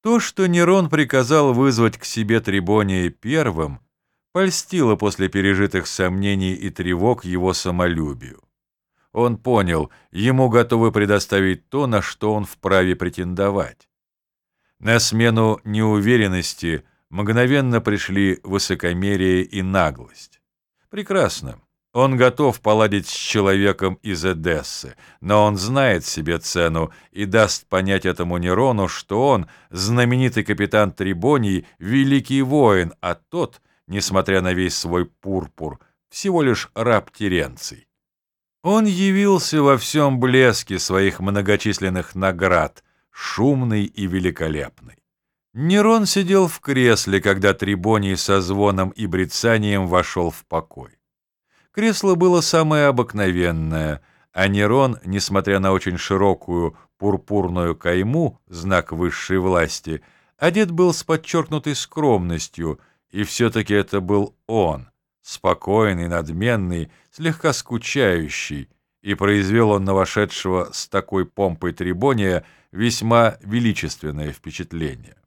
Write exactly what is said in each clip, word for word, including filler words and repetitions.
То, что Нерон приказал вызвать к себе Трибония первым, польстило после пережитых сомнений и тревог его самолюбию. Он понял, ему готовы предоставить то, на что он вправе претендовать. На смену неуверенности мгновенно пришли высокомерие и наглость. Прекрасно. Он готов поладить с человеком из Эдессы, но он знает себе цену и даст понять этому Нерону, что он, знаменитый капитан Трибоний, великий воин, а тот, несмотря на весь свой пурпур, всего лишь раб Теренций. Он явился во всем блеске своих многочисленных наград, шумный и великолепный. Нерон сидел в кресле, когда Трибоний со звоном и брецанием вошел в покой. Кресло было самое обыкновенное, а Нерон, несмотря на очень широкую пурпурную кайму, знак высшей власти, одет был с подчеркнутой скромностью, и все-таки это был он, спокойный, надменный, слегка скучающий, и произвел он на вошедшего с такой помпой Трибония весьма величественное впечатление.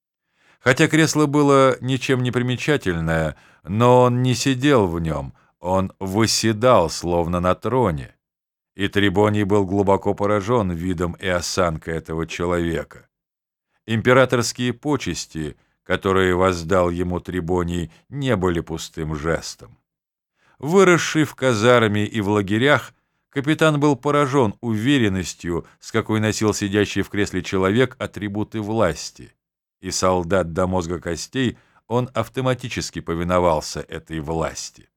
Хотя кресло было ничем не примечательное, но он не сидел в нем, он восседал, словно на троне, и Трибоний был глубоко поражен видом и осанкой этого человека. Императорские почести, которые воздал ему Трибоний, не были пустым жестом. Выросший в казарме и в лагерях, капитан был поражен уверенностью, с какой носил сидящий в кресле человек атрибуты власти, и солдат до мозга костей, он автоматически повиновался этой власти.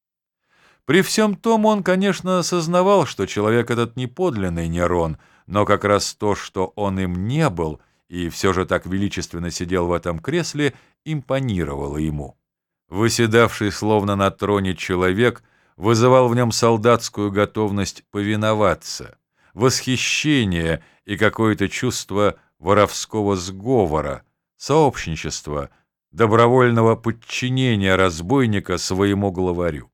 При всем том он, конечно, сознавал, что человек этот не подлинный Нерон, но как раз то, что он им не был, и все же так величественно сидел в этом кресле, импонировало ему. Выседавший словно на троне человек вызывал в нем солдатскую готовность повиноваться, восхищение и какое-то чувство воровского сговора, сообщничества, добровольного подчинения разбойника своему главарю.